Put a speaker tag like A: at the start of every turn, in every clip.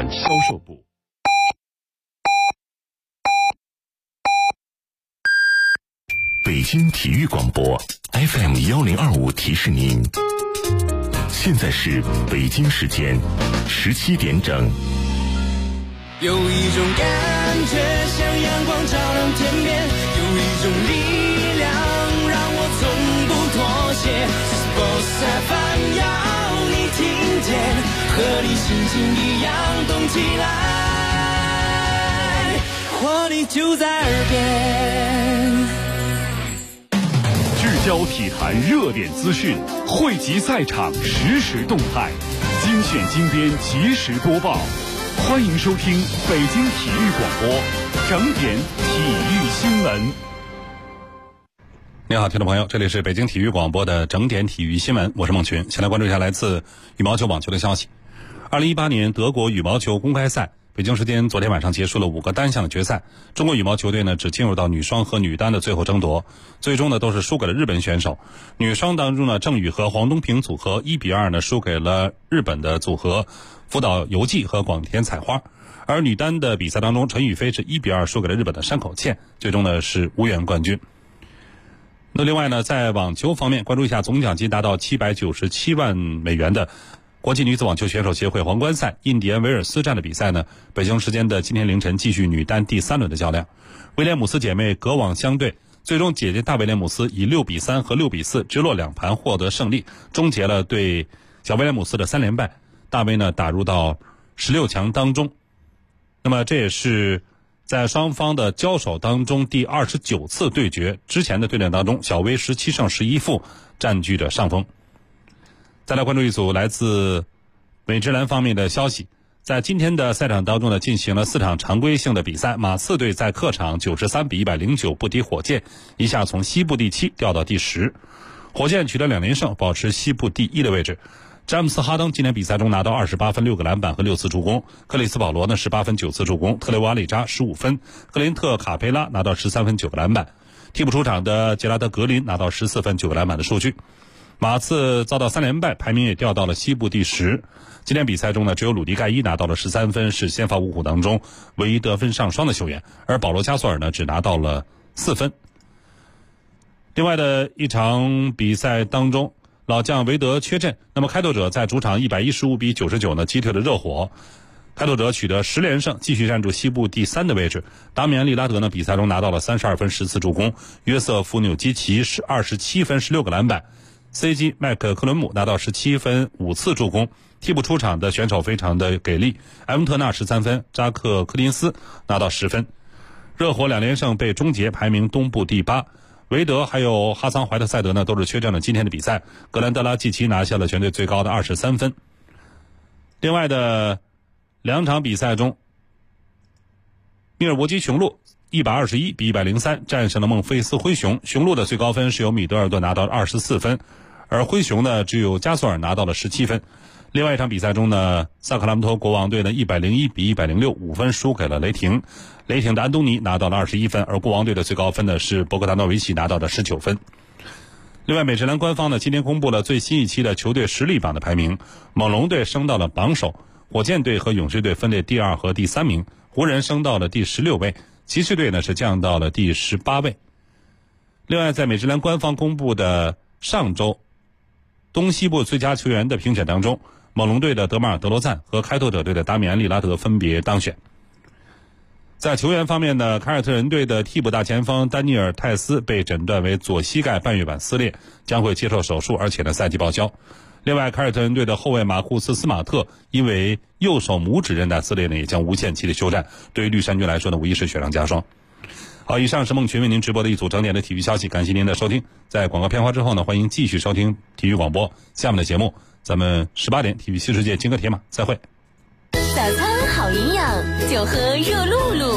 A: 管销售部。北京体育广播 FM1025提示您，现在是北京时间17点整。
B: 有一种感觉像阳光照亮天边，有一种力量让我从不妥协。Sports FM 要你听见，和你心情一样动起来，活力就在耳边。
C: 聚焦体坛热点资讯，汇集赛场实时动态，精选精编及时播报。欢迎收听北京体育广播整点体育新闻。
D: 你好，听众朋友，这里是北京体育广播的整点体育新闻，我是孟群。先来关注一下来自羽毛球网球的消息。2018年德国羽毛球公开赛，北京时间昨天晚上结束了5个单项的决赛。中国羽毛球队呢只进入到女双和女单的最后争夺，最终呢都是输给了日本选手。女双当中呢，郑宇和黄东萍组合1-2呢输给了日本的组合福岛由纪和广田彩花。而女单的比赛当中，陈雨菲是1-2输给了日本的山口茜，最终呢是无缘冠军。那另外呢，在网球方面，关注一下总奖金达到797万美元的国际女子网球选手协会皇冠赛印第安维尔斯站的比赛呢，北京时间的今天凌晨继续女单第3轮的较量。威廉姆斯姐妹隔网相对，最终姐姐大威廉姆斯以6-3和6-4直落2盘获得胜利，终结了对小威廉姆斯的3连败。大威呢打入到16强当中。那么这也是在双方的交手当中第29次对决，之前的对战当中，小威17胜11负占据着上风。再来关注一组来自美职篮方面的消息。在今天的赛场当中呢，进行了4场常规性的比赛。马刺队在客场93-109不敌火箭，一下从西部第7掉到第10。火箭取得2连胜，保持西部第1的位置。詹姆斯哈登今天比赛中拿到28分、6个篮板和6次助攻。克里斯保罗呢18分9次助攻。特雷瓦里扎15分。格林特卡佩拉拿到13分9个篮板。替补出场的杰拉德格林拿到14分9个篮板的数据。马刺遭到3连败，排名也掉到了西部第10。今天比赛中呢，只有鲁迪盖伊拿到了13分，是先发5虎当中唯一得分上双的球员，而保罗加索尔呢只拿到了4分。另外的一场比赛当中，老将韦德缺阵，那么开拓者在主场115-99呢击退了热火。开拓者取得10连胜，继续占住西部第3的位置。达米安·利拉德呢比赛中拿到了32分10次助攻。约瑟夫·纽基奇是27分16个篮板。CG 麦克克伦姆拿到17分5次助攻。替补出场的选手非常的给力，埃文特纳13分，扎克柯林斯拿到10分。热火2连胜被终结，排名东部第8。韦德还有哈桑怀特塞德呢都是缺阵了今天的比赛。格兰德拉季奇拿下了全队最高的23分。另外的2场比赛中，密尔沃基雄鹿121-103战胜了孟菲斯灰熊。雄鹿的最高分是由米德尔顿拿到24分，而灰熊呢只有加索尔拿到了17分。另外一场比赛中呢，萨克拉门托国王队呢101-106 5分输给了雷霆。雷霆的安东尼拿到了21分，而国王队的最高分呢是博格达诺维奇拿到了19分。另外，美职篮官方呢今天公布了最新一期的球队实力榜的排名，猛龙队升到了榜首，火箭队和勇士队分列第2和第3名，湖人升到了第16位，骑士队呢是降到了第18位。另外，在美职篮官方公布的上周东西部最佳球员的评选当中，猛龙队的德马尔·德罗赞和开拓者队的达米安·利拉德分别当选。在球员方面呢，凯尔特人队的替补大前锋丹尼尔·泰斯被诊断为左膝盖半月板撕裂，将会接受手术，而且呢赛季报销。另外，凯尔特人队的后卫马库斯·斯马特因为右手拇指韧带撕裂呢，也将无限期的休战。对于绿衫军来说呢，无疑是雪上加霜。好，以上是孟群为您直播的一组整点的体育消息，感谢您的收听。在广告片花之后呢，欢迎继续收听体育广播。下面的节目，咱们18点体育新世界金戈铁马再会。
E: 早餐好营养，就喝热露露。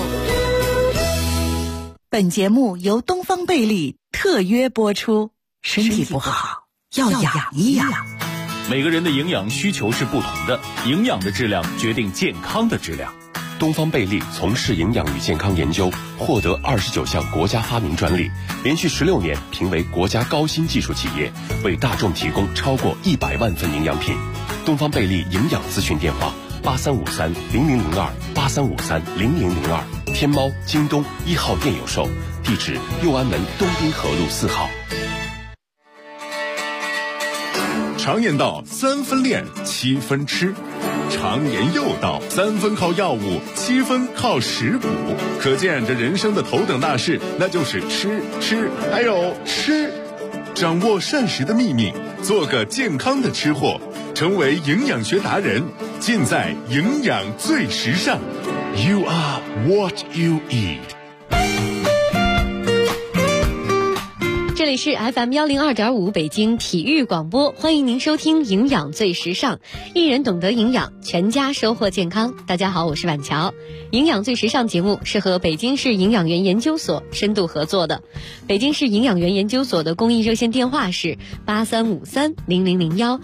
E: 本节目由东方贝利特约播出。身体不好，要养一养。
C: 每个人的营养需求是不同的，营养的质量决定健康的质量。
A: 东方贝利从事营养与健康研究，获得29项国家发明专利，连续16年评为国家高新技术企业，为大众提供超过100万份营养品。东方贝利营养咨询电话
F: 83530002，83530002，天猫、京东1号店有售，地址右安门东滨河路4号。
G: 常言道3分练7分吃，常言又道3分靠药物7分靠食补，可见这人生的头等大事那就是吃还有吃。掌握膳食的秘密，做个健康的吃货，成为营养学达人，尽在营养最时尚。 You are what you eat。
H: 这里是 FM 102.5北京体育广播，欢迎您收听营养最时尚，一人懂得营养，全家收获健康。大家好，我是婉乔。营养最时尚节目是和北京市营养员研究所深度合作的。北京市营养员研究所的公益热线电话是83530001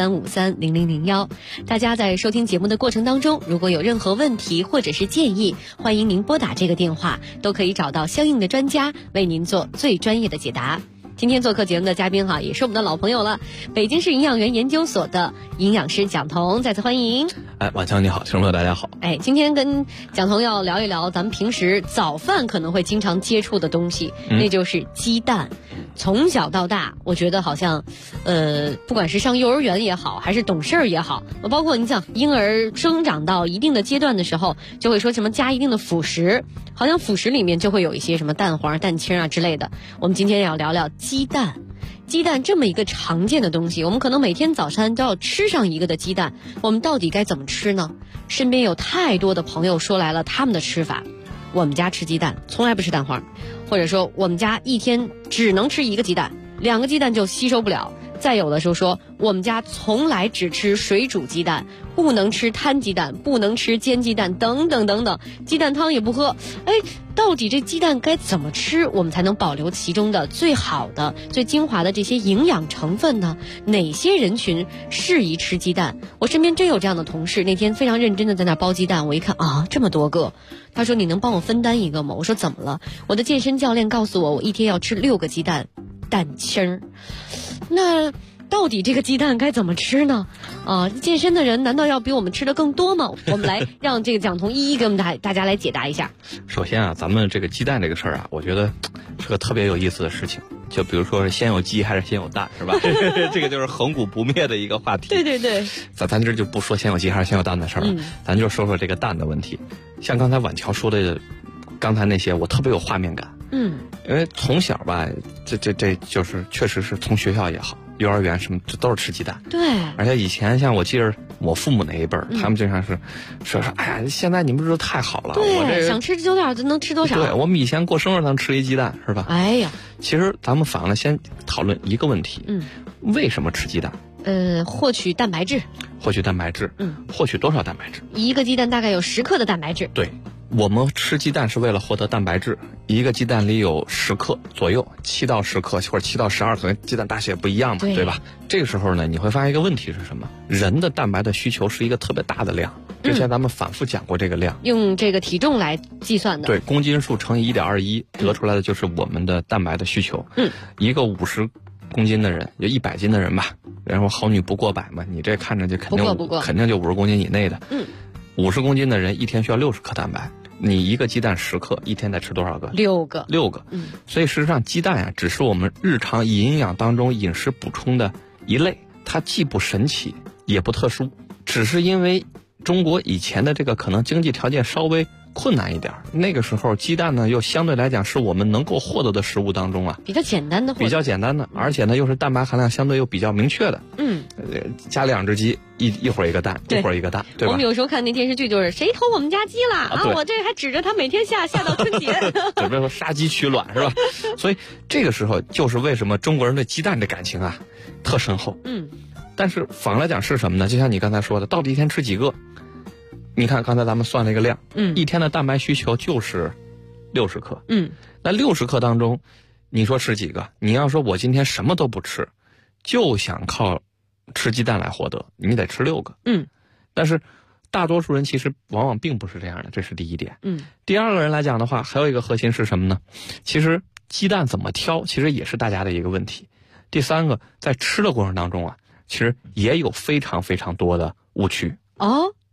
H: 83530001。大家在收听节目的过程当中，如果有任何问题或者是建议，欢迎您拨打这个电话，都可以找到相应的专家为您做最专业的解答。今天做客节目的嘉宾也是我们的老朋友了，北京市营养员研究所的营养师蒋彤，再次欢迎。
I: 晚上你好，听众朋友大家好。
H: 今天跟蒋彤要聊一聊咱们平时早饭可能会经常接触的东西，那就是鸡蛋。从小到大，我觉得好像，不管是上幼儿园也好，还是懂事儿也好，包括你想婴儿生长到一定的阶段的时候，就会说什么加一定的辅食，好像辅食里面就会有一些什么蛋黄、蛋清啊之类的。我们今天要聊聊鸡蛋。鸡蛋这么一个常见的东西，我们可能每天早餐都要吃上一个的鸡蛋，我们到底该怎么吃呢？身边有太多的朋友说来了他们的吃法，我们家吃鸡蛋从来不吃蛋黄，或者说我们家一天只能吃一个鸡蛋，2个鸡蛋就吸收不了。再有的时候说我们家从来只吃水煮鸡蛋，不能吃摊鸡蛋，不能吃煎鸡蛋，等等等等，鸡蛋汤也不喝。到底这鸡蛋该怎么吃，我们才能保留其中的最好的最精华的这些营养成分呢？哪些人群适宜吃鸡蛋？我身边真有这样的同事，那天非常认真的在那包鸡蛋，我一看这么多个，他说你能帮我分担一个吗？我说怎么了？我的健身教练告诉我一天要吃6个鸡蛋蛋清儿。那到底这个鸡蛋该怎么吃呢？健身的人难道要比我们吃的更多吗？我们来让这个蒋彤一一给我们大家来解答一下。
I: 首先咱们这个鸡蛋这个事儿我觉得是个特别有意思的事情。就比如说先有鸡还是先有蛋，是吧？这个就是恒古不灭的一个话题。对对对。咱这就不说先有鸡还是先有蛋的事儿了，咱就说说这个蛋的问题。像刚才婉乔说的，刚才那些我特别有画面感。因为从小这就是确实是从学校也好，幼儿园什么，这都是吃鸡蛋。对。而且以前像我记得我父母那一辈儿，他们经常是说，哎呀，现在你们这太好了，我这
H: 想吃多少就能吃多少。
I: 对，我们以前过生日能吃一鸡蛋，是吧？哎呀，其实咱们反过来先讨论一个问题，为什么吃鸡蛋？
H: 获取蛋白质。
I: 获取蛋白质。获取多少蛋白质？
H: 一个鸡蛋大概有10克的蛋白质。
I: 对。我们吃鸡蛋是为了获得蛋白质，一个鸡蛋里有10克左右，7到10克或者7到12克，可能鸡蛋大小也不一样嘛，对吧？这个时候呢，你会发现一个问题是什么？人的蛋白的需求是一个特别大的量，之前咱们反复讲过这个量，
H: 用这个体重来计算的。
I: 对，公斤数乘以1.21，得出来的就是我们的蛋白的需求。一个50公斤的人，就100斤的人吧，然后好女不过百嘛，你这看着就肯定就50公斤以内的。50公斤的人一天需要60克蛋白，你一个鸡蛋10克，一天得吃多少个？6个。所以事实上鸡蛋只是我们日常营养当中饮食补充的一类，它既不神奇也不特殊，只是因为中国以前的这个可能经济条件稍微困难一点，那个时候鸡蛋呢又相对来讲是我们能够获得的食物当中
H: 比较简单的，
I: 而且呢又是蛋白含量相对又比较明确的。加2只鸡，一会儿一个蛋，一会儿一个蛋，对吧？
H: 我们有时候看那电视剧就是谁偷我们家鸡了我这还指着他每天下到春节，
I: 准备说杀鸡取卵是吧？所以这个时候就是为什么中国人对鸡蛋的感情特深厚。但是反过来讲是什么呢？就像你刚才说的，到底一天吃几个？你看刚才咱们算了一个量，一天的蛋白需求就是60克。那60克当中，你说吃几个？你要说我今天什么都不吃，就想靠吃鸡蛋来获得，你得吃6个。但是大多数人其实往往并不是这样的，这是第一点。第二个人来讲的话，还有一个核心是什么呢？其实鸡蛋怎么挑，其实也是大家的一个问题。第三个，在吃的过程当中其实也有非常非常多的误区。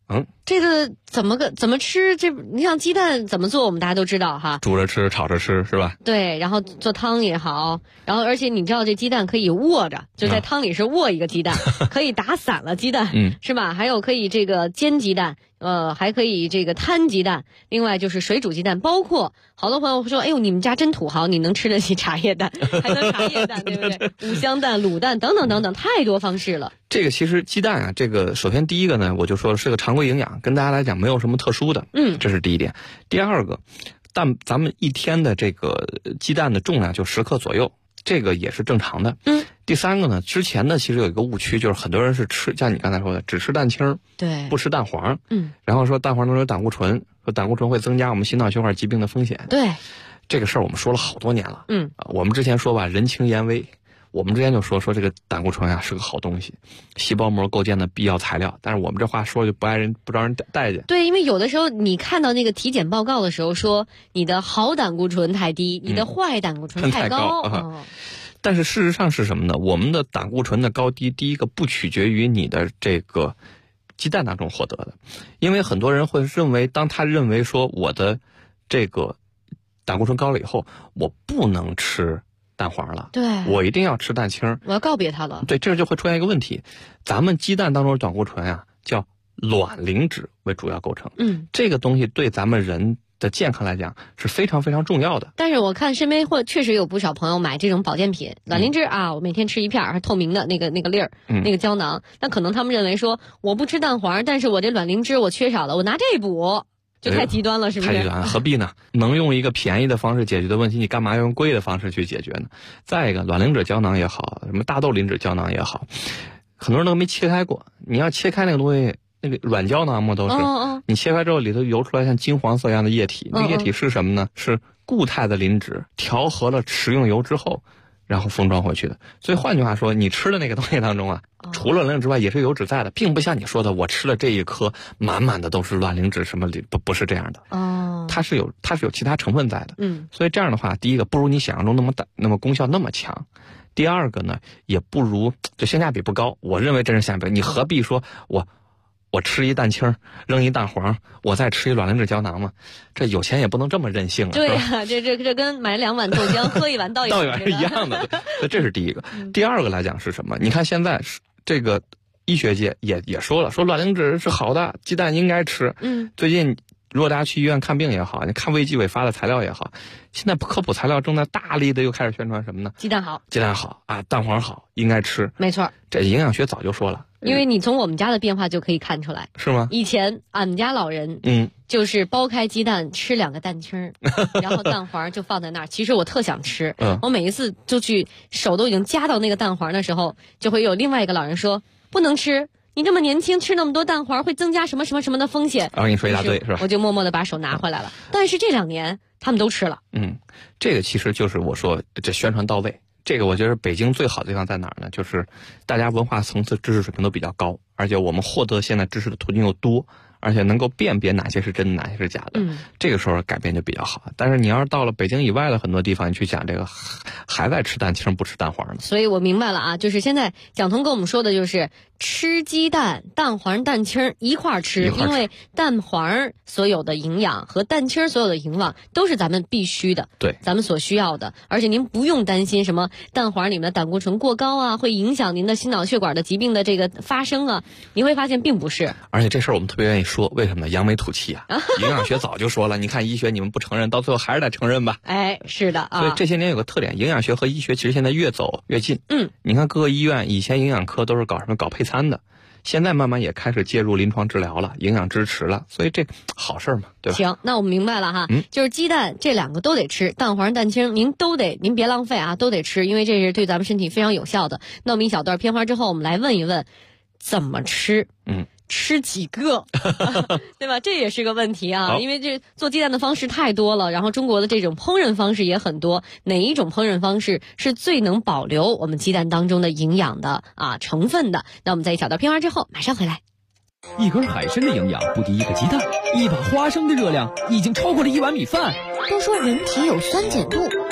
H: 这个怎么吃？你像鸡蛋怎么做，我们大家都知道哈，
I: 煮着吃、炒着吃是吧？
H: 对，然后做汤也好，然后而且你知道这鸡蛋可以握着，就在汤里是握一个鸡蛋，可以打散了鸡蛋，是吧？还有可以这个煎鸡蛋。还可以这个摊鸡蛋，另外就是水煮鸡蛋，包括好多朋友说，哎呦，你们家真土豪，你能吃得起茶叶蛋，还能茶叶蛋，对不对？五香蛋、卤蛋等等等等，太多方式了。
I: 这个其实鸡蛋啊，这个首先第一个呢，我就说是个常规营养，跟大家来讲没有什么特殊的，这是第一点。第二个，但咱们一天的这个鸡蛋的重量就10克左右。这个也是正常的。第三个呢，之前呢其实有一个误区，就是很多人是吃，像你刚才说的，只吃蛋清，
H: 对，
I: 不吃蛋黄，然后说蛋黄中有胆固醇，说胆固醇会增加我们心脑血管疾病的风险。
H: 对，
I: 这个事儿我们说了好多年了。我们之前说吧，人情言微。我们之前就说这个胆固醇啊是个好东西，细胞膜构建的必要材料，但是我们这话说就不招人待见。
H: 对，因为有的时候你看到那个体检报告的时候说你的好胆固醇太低，你的坏胆固醇太高。
I: 但是事实上是什么呢？我们的胆固醇的高低，第一个不取决于你的这个鸡蛋当中获得的，因为很多人会认为，当他认为说我的这个胆固醇高了以后，我不能吃蛋黄了，
H: 对，
I: 我一定要吃蛋清，
H: 我要告别它了。
I: 对，这就会出现一个问题，咱们鸡蛋当中的胆固醇啊，叫卵磷脂为主要构成。这个东西对咱们人的健康来讲是非常非常重要的。
H: 但是我看身边确实有不少朋友买这种保健品，卵磷脂啊，我每天吃一片，还透明的那个粒儿，那个胶囊。那可能他们认为说，我不吃蛋黄，但是我这卵磷脂我缺少了，我拿这补。就太极端了，是不是？
I: 太极端了，何必呢？能用一个便宜的方式解决的问题，你干嘛要用贵的方式去解决呢？再一个，卵磷脂胶囊也好，什么大豆磷脂胶囊也好，很多人都没切开过。你要切开那个东西，那个软胶囊嘛都是，你切开之后里头游出来像金黄色一样的液体，那个液体是什么呢？是固态的磷脂调和了食用油之后，然后封装回去的。所以换句话说，你吃的那个东西当中啊，除了磷脂之外也是油脂在的，并不像你说的我吃了这一颗满满的都是卵磷脂什么不是这样的。它是有其他成分在的。所以这样的话，第一个不如你想象中那么功效那么强，第二个呢也不如就性价比不高。我认为真是性价比，你何必说我吃一蛋清扔一蛋黄，我再吃一卵磷脂胶囊嘛？这有钱也不能这么任性啊！
H: 对呀，这跟买2碗豆浆喝一碗倒一碗
I: 是一样的。所以这是第一个。第二个来讲是什么？你看现在这个医学界也说了，说卵磷脂是好的，鸡蛋应该吃。最近如果大家去医院看病也好，你看卫计委发的材料也好，现在科普材料正在大力的又开始宣传什么呢？
H: 鸡蛋好
I: 啊，蛋黄好，应该吃。
H: 没错，
I: 这营养学早就说了。
H: 因为你从我们家的变化就可以看出来，
I: 是吗？
H: 以前俺们家老人，就是剥开鸡蛋吃2个蛋清，然后蛋黄就放在那儿。其实我特想吃，我每一次就去手都已经夹到那个蛋黄的时候，就会有另外一个老人说不能吃。你这么年轻吃那么多蛋黄会增加什么什么什么的风险？
I: 然后你说一大堆是吧？
H: 我就默默的把手拿回来了。但是这2年他们都吃了。
I: 这个其实就是我说这宣传到位。这个我觉得北京最好的地方在哪儿呢？就是大家文化层次、知识水平都比较高，而且我们获得现在知识的途径又多，而且能够辨别哪些是真的，哪些是假的。这个时候改变就比较好。但是你要是到了北京以外的很多地方，你去讲这个还在吃蛋清不吃蛋黄呢。
H: 所以我明白了啊，就是现在蒋彤跟我们说的就是吃鸡蛋、蛋黄、蛋清一块儿吃，因为蛋黄所有的营养和蛋清所有的营养都是咱们必须的，
I: 对，
H: 咱们所需要的。而且您不用担心什么蛋黄里面的胆固醇过高啊，会影响您的心脑血管的疾病的这个发生啊。你会发现并不是。
I: 而且这事儿我们特别愿意说，为什么呢？扬眉吐气啊！营养学早就说了，你看医学你们不承认，到最后还是得承认吧？
H: 哎，是的啊。
I: 所以这些年有个特点，营养学和医学其实现在越走越近。你看各个医院以前营养科都是搞什么搞配餐的，现在慢慢也开始介入临床治疗了，营养支持了，所以这好事嘛，对吧？
H: 行，那我们明白了哈，就是鸡蛋这2个都得吃，蛋黄、蛋清您别浪费啊，都得吃，因为这是对咱们身体非常有效的。那我们一小段片花之后，我们来问一问怎么吃。吃几个对吧？这也是个问题啊，因为这做鸡蛋的方式太多了，然后中国的这种烹饪方式也很多，哪一种烹饪方式是最能保留我们鸡蛋当中的营养的成分的？那我们在一小段片花之后马上回来。
J: 一根海参的营养不敌1个鸡蛋，一把花生的热量已经超过了1碗米饭。
K: 都说人体有酸碱度，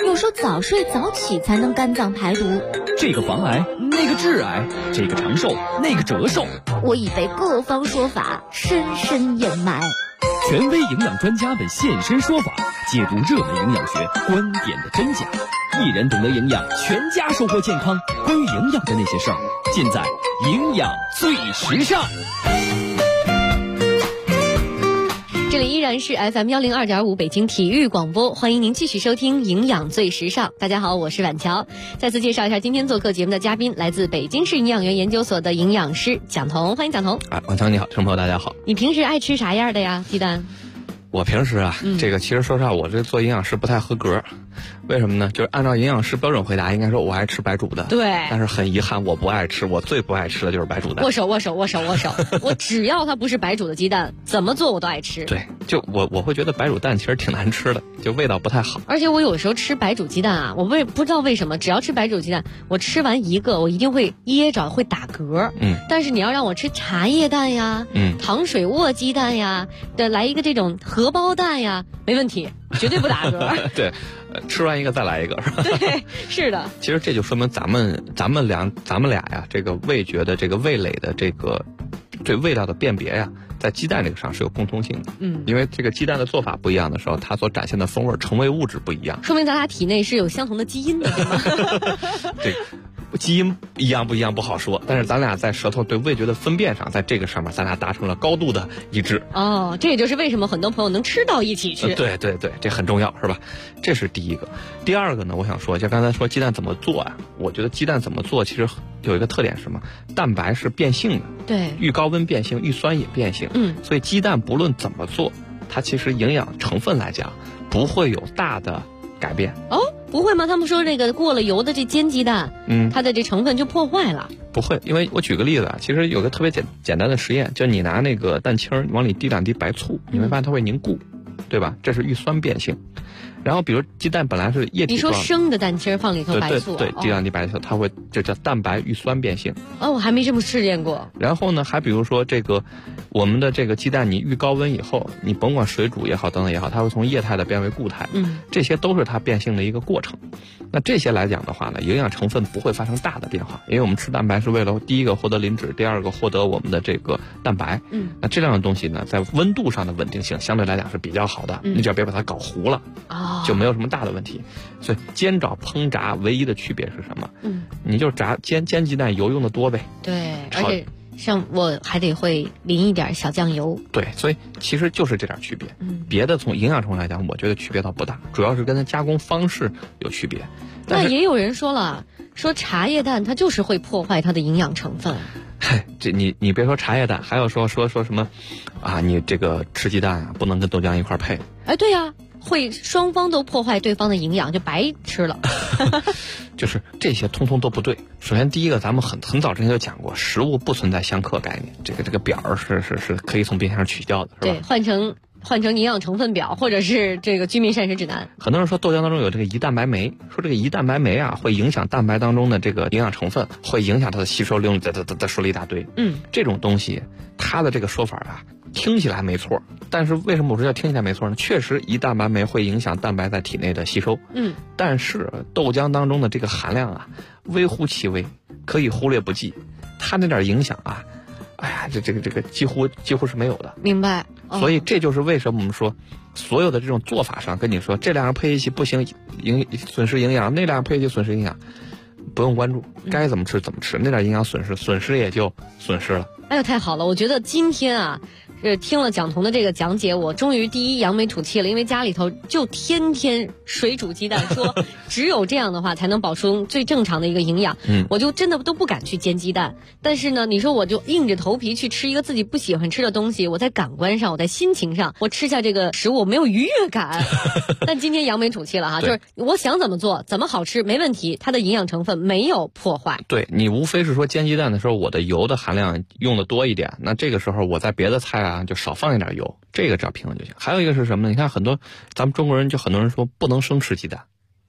K: 又说早睡早起才能肝脏排毒，
J: 这个防癌，那个致癌，这个长寿，那个折寿。
K: 我已被各方说法深深掩埋。
J: 权威营养专家们现身说法，解读热门营养学观点的真假。一人懂得营养，全家收获健康。关于营养的那些事儿，尽在营养最时尚。
H: 这里依然是 FM 102.5北京体育广播，欢迎您继续收听营养最时尚。大家好，我是婉乔。再次介绍一下今天做客节目的嘉宾，来自北京市营养园研究所的营养师蒋彤，欢迎蒋彤。
I: 婉乔你好，听众朋友大家好。
H: 你平时爱吃啥样的呀？鸡蛋？
I: 我平时啊，这个其实说实话，我这做营养师不太合格。为什么呢？就是按照营养师标准回答，应该说我爱吃白煮的。
H: 对。
I: 但是很遗憾，我不爱吃，我最不爱吃的就是白煮蛋。
H: 握手。我只要它不是白煮的鸡蛋，怎么做我都爱吃。
I: 对，就我会觉得白煮蛋其实挺难吃的，就味道不太好。
H: 而且我有时候吃白煮鸡蛋啊，我不知道为什么，只要吃白煮鸡蛋，我吃完一个，我一定会噎着，会打嗝。但是你要让我吃茶叶蛋呀，糖水卧鸡蛋呀，来一个这种荷包蛋呀，没问题，绝对不打嗝。
I: 对，吃完一个再来一个，是吧？
H: 对，是的。
I: 其实这就说明咱们俩呀，这个味觉的这个味蕾的这个对味道的辨别呀，在鸡蛋这个上是有共通性的。因为这个鸡蛋的做法不一样的时候，它所展现的风味成为物质不一样，
H: 说明咱俩体内是有相同的基因的，对吗？
I: 对。基因一样不一样不好说，但是咱俩在舌头对味觉的分辨上，在这个上面咱俩达成了高度的一致。
H: 哦，这也就是为什么很多朋友能吃到一起去。
I: 对，这很重要，是吧？这是第一个。第二个呢，我想说，就刚才说鸡蛋怎么做啊？我觉得鸡蛋怎么做其实有一个特点是什么？蛋白是变性的，
H: 对，
I: 遇高温变性，遇酸也变性。所以鸡蛋不论怎么做，它其实营养成分来讲不会有大的改变。
H: 哦，不会吗？他们说这个过了油的这煎鸡蛋，它的这成分就破坏了。
I: 不会，因为我举个例子啊，其实有个特别简单的实验，就你拿那个蛋清往里滴2滴白醋，你会发现它会凝固，对吧？这是遇酸变性。然后比如鸡蛋本来是液体状，
H: 你说生的蛋清放里头白醋，
I: 对，滴2滴白醋，它会这叫蛋白遇酸变性。
H: 哦，我还没这么试验过。
I: 然后呢，还比如说这个我们的这个鸡蛋，你遇高温以后，你甭管水煮也好，等等也好，它会从液态的变为固态。这些都是它变性的一个过程。那这些来讲的话呢，营养成分不会发生大的变化，因为我们吃蛋白是为了第一个获得磷脂，第二个获得我们的这个蛋白。那这样的东西呢，在温度上的稳定性相对来讲是比较好的，你只要别把它搞糊了，就没有什么大的问题。所以煎炒烹炸唯一的区别是什么？你就煎鸡蛋油用的多呗。
H: 对，而且像我还得会淋一点小酱油。
I: 对，所以其实就是这点区别。别的从营养成分来讲，我觉得区别倒不大，主要是跟它加工方式有区别。
H: 那也有人说了，说茶叶蛋它就是会破坏它的营养成分。
I: 这你别说茶叶蛋，还有说什么啊？你这个吃鸡蛋啊，不能跟豆浆一块配。
H: 哎，对呀，会双方都破坏对方的营养，就白吃了。
I: 就是这些通通都不对。首先第一个，咱们很早之前就讲过，食物不存在相克概念，这个表是可以从冰箱上取掉的，是吧？
H: 对，换成营养成分表，或者是这个居民膳食指南。
I: 很多人说豆浆当中有这个胰蛋白酶，说这个胰蛋白酶啊会影响蛋白当中的这个营养成分，会影响它的吸收利用率，再说了一大堆。这种东西它的这个说法啊听起来没错，但是为什么我说要听起来没错呢？确实胰蛋白酶会影响蛋白在体内的吸收。但是豆浆当中的这个含量啊微乎其微，可以忽略不计，它那点影响啊，哎呀，这个几乎是没有的。
H: 明白。
I: 所以这就是为什么我们说，所有的这种做法上跟你说，这两样配一起不行，损失营养；那两样配一起损失营养，不用关注，该怎么吃怎么吃，那点营养损失也就损失了。
H: 哎呦，太好了！我觉得今天啊，听了蒋彤的这个讲解，我终于第一扬眉吐气了，因为家里头就天天水煮鸡蛋，说只有这样的话才能保持最正常的一个营养。我就真的都不敢去煎鸡蛋。但是呢，你说我就硬着头皮去吃一个自己不喜欢吃的东西，我在感官上，我在心情上，我吃下这个食物我没有愉悦感。但今天扬眉吐气了哈，就是我想怎么做怎么好吃没问题，它的营养成分没有破坏。
I: 对，你无非是说煎鸡蛋的时候我的油的含量用的多一点，那这个时候我在别的菜啊就少放一点油，这个只要平衡就行。还有一个是什么呢？你看咱们中国人就很多人说不能生吃鸡蛋，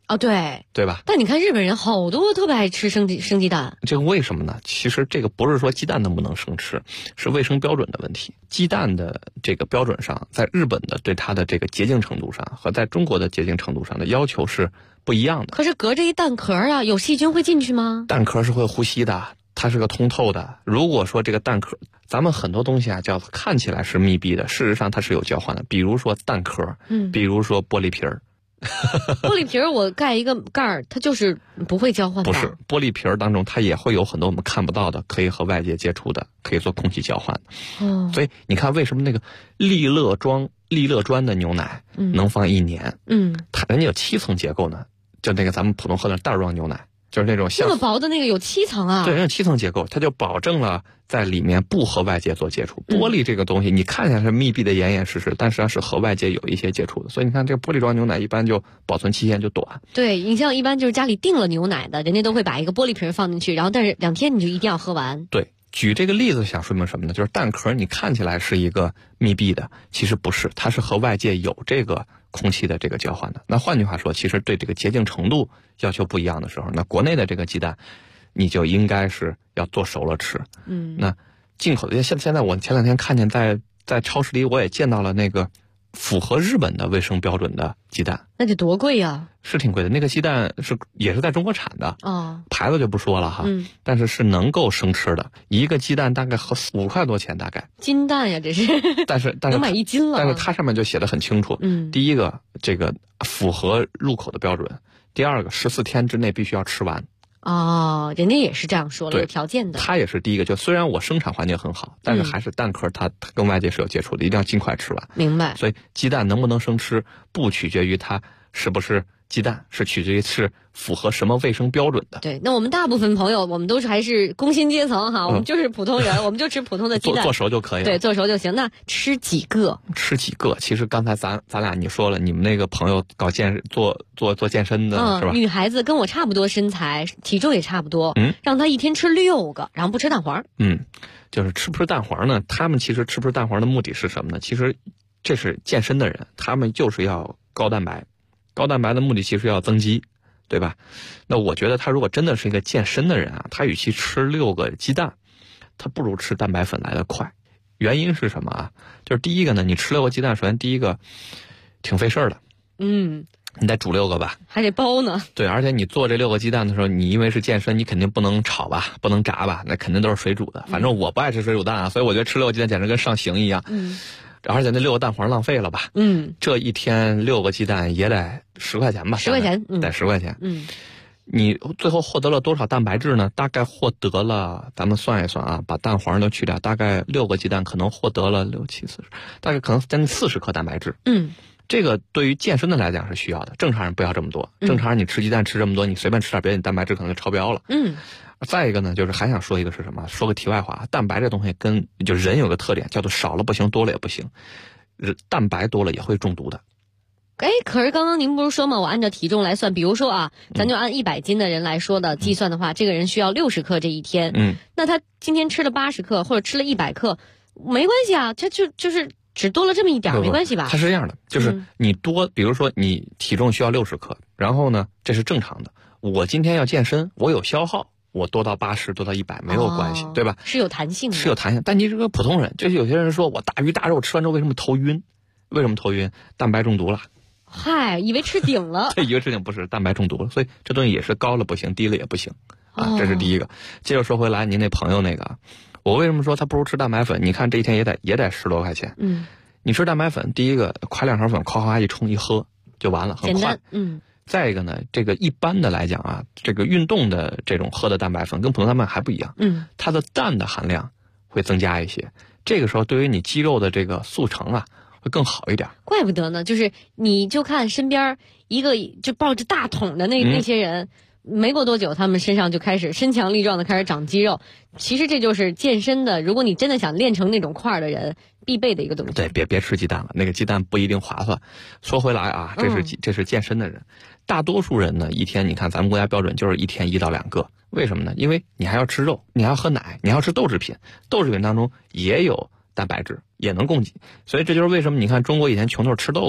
H: 哦，对
I: 吧？
H: 但你看日本人好多特别爱吃生鸡蛋，
I: 这个为什么呢？其实这个不是说鸡蛋能不能生吃，是卫生标准的问题。鸡蛋的这个标准上，在日本的对它的这个洁净程度上和在中国的洁净程度上的要求是不一样的。
H: 可是隔着一蛋壳啊，有细菌会进去吗？
I: 蛋壳是会呼吸的，它是个通透的。如果说这个蛋壳，咱们很多东西啊，叫看起来是密闭的，事实上它是有交换的。比如说蛋壳，比如说玻璃皮儿。
H: 玻璃皮儿我盖一个盖儿，它就是不会交换的。
I: 不是，玻璃皮儿当中它也会有很多我们看不到的，可以和外界接触的，可以做空气交换的。
H: 哦，
I: 所以你看，为什么那个利乐专的牛奶能放1年？它人家有7层结构呢，就那个咱们普通喝的袋装牛奶。就是那种像
H: 那么薄的那个有7层啊？
I: 对，人有7层结构，它就保证了在里面不和外界做接触。玻璃这个东西，你看起来是密闭的严严实实，但实际上是和外界有一些接触的。所以你看，这个玻璃装牛奶一般就保存期限就短。
H: 对，你像一般就是家里订了牛奶的，人家都会把一个玻璃瓶放进去，然后但是2天你就一定要喝完。
I: 对。举这个例子想说明什么呢？就是蛋壳你看起来是一个密闭的，其实不是，它是和外界有这个空气的这个交换的。那换句话说，其实对这个洁净程度要求不一样的时候，那国内的这个鸡蛋，你就应该是要做熟了吃。那进口的现在我前2天看见在超市里我也见到了那个符合日本的卫生标准的鸡蛋，
H: 那得多贵呀！
I: 是挺贵的，那个鸡蛋也是在中国产的牌子就不说了哈，但是能够生吃的，一个鸡蛋大概合5块多钱，大概
H: 金蛋呀，这是。但是
I: 能
H: 买1斤了。
I: 但是它上面就写的很清楚，第一个这个符合入口的标准，第二个14天之内必须要吃完。
H: 哦，人家也是这样说了，有条件的。
I: 它也是第一个，就虽然我生产环境很好，但是还是蛋壳它跟外界是有接触的，一定要尽快吃完。
H: 明白。
I: 所以鸡蛋能不能生吃，不取决于它是不是鸡蛋，是取决于是符合什么卫生标准的。
H: 对，那我们大部分朋友，我们都是还是工薪阶层哈，我们就是普通人，我们就吃普通的鸡蛋，
I: 做熟就可以了。
H: 对，做熟就行。那吃几个？
I: 其实刚才咱俩你说了，你们那个朋友搞做健身的是吧？
H: 女孩子跟我差不多身材，体重也差不多，让她一天吃6个，然后不吃蛋黄。
I: 就是吃不吃蛋黄呢？他们其实吃不吃蛋黄的目的是什么呢？其实这是健身的人，他们就是要高蛋白。高蛋白的目的其实要增肌，对吧？那我觉得他如果真的是一个健身的人啊，他与其吃6个鸡蛋，他不如吃蛋白粉来得快。原因是什么啊？就是第一个呢，你吃6个鸡蛋，首先第一个挺费事儿的。你得煮6个吧，
H: 还得包呢。
I: 对，而且你做这6个鸡蛋的时候，你因为是健身，你肯定不能炒吧，不能炸吧，那肯定都是水煮的。反正我不爱吃水煮蛋啊，所以我觉得吃6个鸡蛋简直跟上刑一样。而且那6个蛋黄浪费了吧？这一天6个鸡蛋也得10块钱吧
H: ？10块钱，
I: 得10块钱。你最后获得了多少蛋白质呢？大概获得了，咱们算一算啊，把蛋黄都去掉，大概6个鸡蛋可能获得了6、7、40，大概可能将近40克蛋白质。这个对于健身的来讲是需要的，正常人不要这么多。正常人你吃鸡蛋吃这么多，你随便吃点别的，你蛋白质可能就超标了。再一个呢，就是还想说一个是什么？说个题外话，蛋白这东西就人有个特点，叫做少了不行，多了也不行。蛋白多了也会中毒的。
H: 可是刚刚您不是说吗？我按照体重来算，比如说啊，咱就按100斤的人来说的计算的话，这个人需要60克这一天。那他今天吃了80克或者吃了100克，没关系啊，他就是只多了这么一点，没关系吧？
I: 它是这样的，就是你多，比如说你体重需要60克，然后呢，这是正常的。我今天要健身，我有消耗，我多到80，多到100没有关系，对吧？
H: 是有弹性的，
I: 是有弹性。但你是个普通人，就是有些人说我大鱼大肉吃完之后为什么头晕？为什么头晕？蛋白中毒了。
H: 嗨，以为吃顶了。
I: 对，以为吃顶，不是，蛋白中毒了。所以这东西也是高了不行，低了也不行啊。这是第一个。接着说回来，您那朋友那个，我为什么说他不如吃蛋白粉？你看这一天也得10多块钱。你吃蛋白粉，第一个快2盒粉，夸夸一冲一喝就完了，很快。再一个呢，这个一般的来讲啊，这个运动的这种喝的蛋白粉跟普通蛋白还不一样。它的氮的含量会增加一些。这个时候对于你肌肉的这个速成啊，会更好一点。
H: 怪不得呢，就是你就看身边一个就抱着大桶的那些人，没过多久他们身上就开始身强力壮的开始长肌肉。其实这就是健身的，如果你真的想练成那种块的人必备的一个东西。
I: 对，别吃鸡蛋了，那个鸡蛋不一定划算。说回来啊，这是健身的人，大多数人呢一天，你看咱们国家标准就是一天1到2个。为什么呢？因为你还要吃肉，你还要喝奶，你还要吃豆制品，豆制品当中也有蛋白质，也能供给。所以这就是为什么你看中国以前穷都是吃豆腐，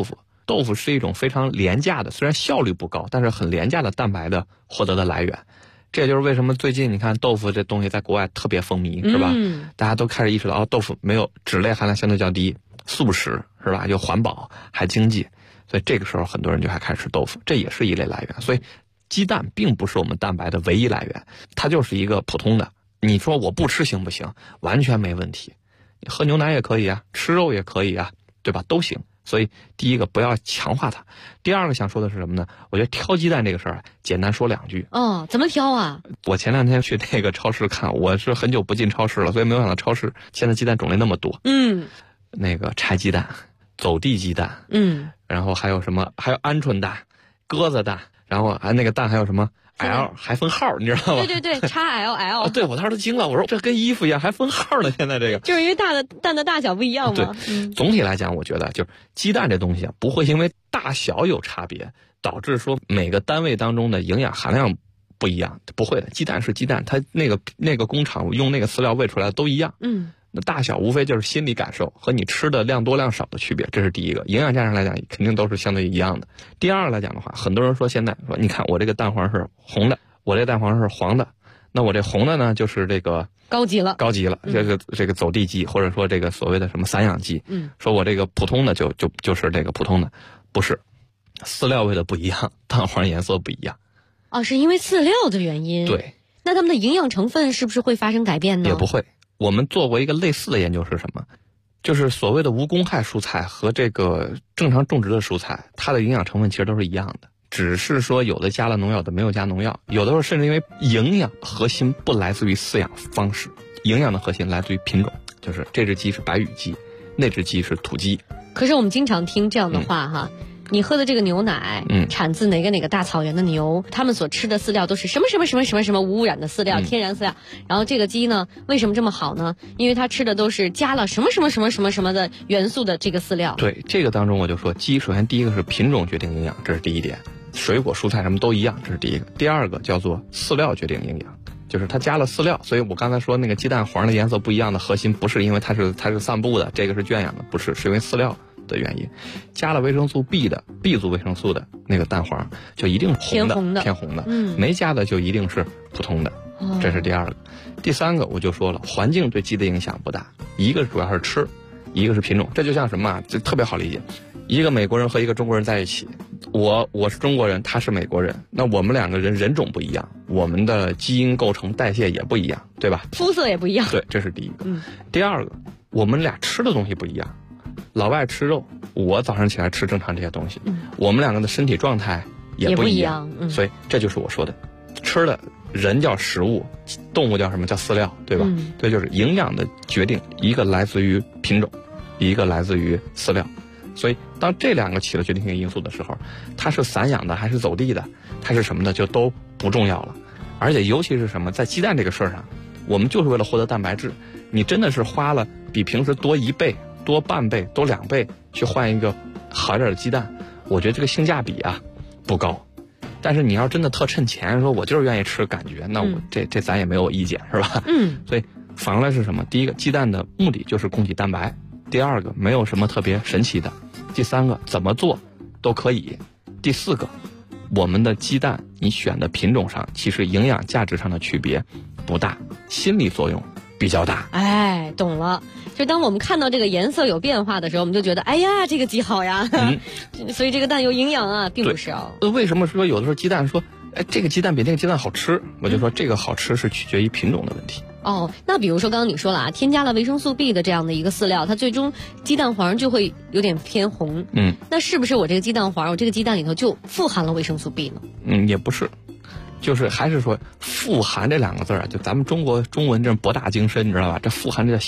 I: 豆腐是一种非常廉价的，虽然效率不高，但是很廉价的蛋白的获得的来源。这也就是为什么最近你看豆腐这东西在国外特别风靡，是吧？大家都开始意识到，豆腐没有脂类含量相对较低，素食是吧？又环保还经济，所以这个时候很多人就还开始吃豆腐，这也是一类来源。所以鸡蛋并不是我们蛋白的唯一来源，它就是一个普通的。你说我不吃行不行？完全没问题，你喝牛奶也可以啊，吃肉也可以啊，对吧？都行。所以第一个不要强化它，第二个想说的是什么呢？我觉得挑鸡蛋这个事儿简单说2句。
H: 怎么挑啊？
I: 我前2天去那个超市看，我是很久不进超市了，所以没有想到超市现在鸡蛋种类那么多。那个柴鸡蛋、走地鸡蛋，然后还有什么？还有鹌鹑蛋、鸽子蛋，然后那个蛋还有什么？ L 还分号，你知道吗？
H: 对对对，XLL。
I: 对，我当时都惊了，我说这跟衣服一样，还分号呢。现在这个
H: 就是因为蛋的大小不一样嘛。
I: 对，总体来讲，我觉得就是鸡蛋这东西不会因为大小有差别，导致说每个单位当中的营养含量不一样，不会的。鸡蛋是鸡蛋，它那个工厂用那个饲料喂出来的都一样。那大小无非就是心理感受和你吃的量多量少的区别，这是第一个。营养价上来讲，肯定都是相对一样的。第二个来讲的话，很多人说现在说，你看我这个蛋黄是红的，我这个蛋黄是黄的，那我这红的呢就是这个
H: 高级了，
I: 这个走地鸡，或者说这个所谓的什么散养鸡。说我这个普通的就是这个普通的，不是，饲料喂的不一样，蛋黄颜色不一样。
H: 是因为饲料的原因。
I: 对。
H: 那它们的营养成分是不是会发生改变呢？
I: 也不会。我们做过一个类似的研究是什么？就是所谓的无公害蔬菜和这个正常种植的蔬菜，它的营养成分其实都是一样的，只是说有的加了农药，有的没有加农药，有的时候甚至因为营养核心不来自于饲养方式，营养的核心来自于品种，就是这只鸡是白羽鸡，那只鸡是土鸡。
H: 可是我们经常听这样的话哈。你喝的这个牛奶，产自哪个大草原的牛，他们所吃的饲料都是什么无污染的饲料，天然饲料。然后这个鸡呢，为什么这么好呢？因为它吃的都是加了什么的元素的这个饲料。
I: 对，这个当中我就说，鸡首先第一个是品种决定营养，这是第一点。水果蔬菜什么都一样，这是第一个。第二个叫做饲料决定营养，就是它加了饲料。所以我刚才说那个鸡蛋黄的颜色不一样的核心，不是因为它是散布的，这个是圈养的，不是，是因为饲料的原因。加了维生素 B 的 B 族维生素的那个蛋黄就一定是偏红的，没加的就一定是普通的，这是第二个。第三个我就说了，环境对鸡的影响不大，一个主要是吃，一个是品种。这就像什么这特别好理解，一个美国人和一个中国人在一起，我是中国人，他是美国人，那我们两个人种不一样，我们的基因构成代谢也不一样，对吧？
H: 肤色也不一样。
I: 对，这是第一个。第二个，我们俩吃的东西不一样。老外吃肉，我早上起来吃正常这些东西，我们两个的身体状态也不一样，所以这就是我说的，吃的人叫食物，动物叫什么叫饲料，对吧？这就是营养的决定，一个来自于品种，一个来自于饲料。所以当这两个起了决定性因素的时候，它是散养的还是走地的，它是什么的就都不重要了。而且尤其是什么，在鸡蛋这个事儿上，我们就是为了获得蛋白质，你真的是花了比平时多1倍、多半倍、多2倍去换一个好一点的鸡蛋，我觉得这个性价比不高。但是你要真的特趁钱，说我就是愿意吃感觉，那我这咱也没有意见，是吧？所以反过来是什么？第一个，鸡蛋的目的就是供给蛋白；第二个，没有什么特别神奇的；第三个，怎么做都可以；第四个，我们的鸡蛋你选的品种上，其实营养价值上的区别不大，心理作用比较大。
H: 哎，懂了。就当我们看到这个颜色有变化的时候，我们就觉得，哎呀，这个鸡好呀，所以这个蛋有营养啊，并不是啊。
I: 为什么说有的时候鸡蛋说，哎，这个鸡蛋比那个鸡蛋好吃？我就说这个好吃是取决于品种的问题。
H: 那比如说刚刚你说了啊，添加了维生素 B 的这样的一个饲料，它最终鸡蛋黄就会有点偏红。那是不是我这个鸡蛋黄，我这个鸡蛋里头就富含了维生素 B 呢？
I: 也不是。就是还是说富含这2个字啊，就咱们中国中文这博大精深，你知道吧？这富含这